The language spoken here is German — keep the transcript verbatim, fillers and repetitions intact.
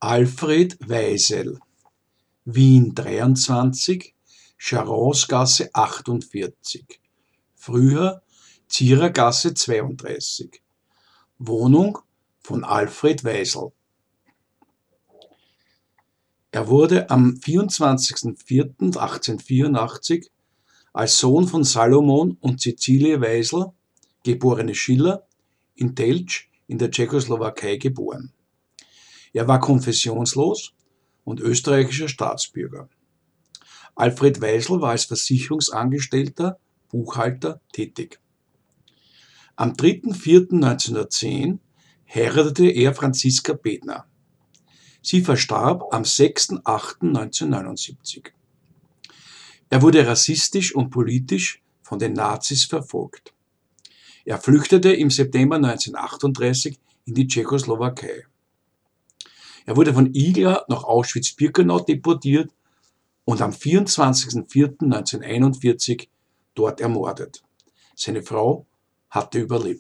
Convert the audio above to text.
Alfred Weisel, Wien dreiundzwanzig, Charonsgasse achtundvierzig, früher Zierergasse zweiunddreißig, Wohnung von Alfred Weisel. Er wurde am vierundzwanzigsten vierten achtzehnhundertvierundachtzig als Sohn von Salomon und Cäcilie Weisel, geborene Schiller, in Telč in der Tschechoslowakei geboren. Er war konfessionslos und österreichischer Staatsbürger. Alfred Weisel war als Versicherungsangestellter, Buchhalter tätig. Am dritten vierten neunzehnhundertzehn heiratete er Franziska Bednar. Sie verstarb am sechsten achten neunzehnhundertneunundsiebzig. Er wurde rassistisch und politisch von den Nazis verfolgt. Er flüchtete im September neunzehnhundertachtunddreißig in die Tschechoslowakei. Er wurde von Igla nach Auschwitz-Birkenau deportiert und am vierundzwanzigsten vierten neunzehnhunderteinundvierzig dort ermordet. Seine Frau hatte überlebt.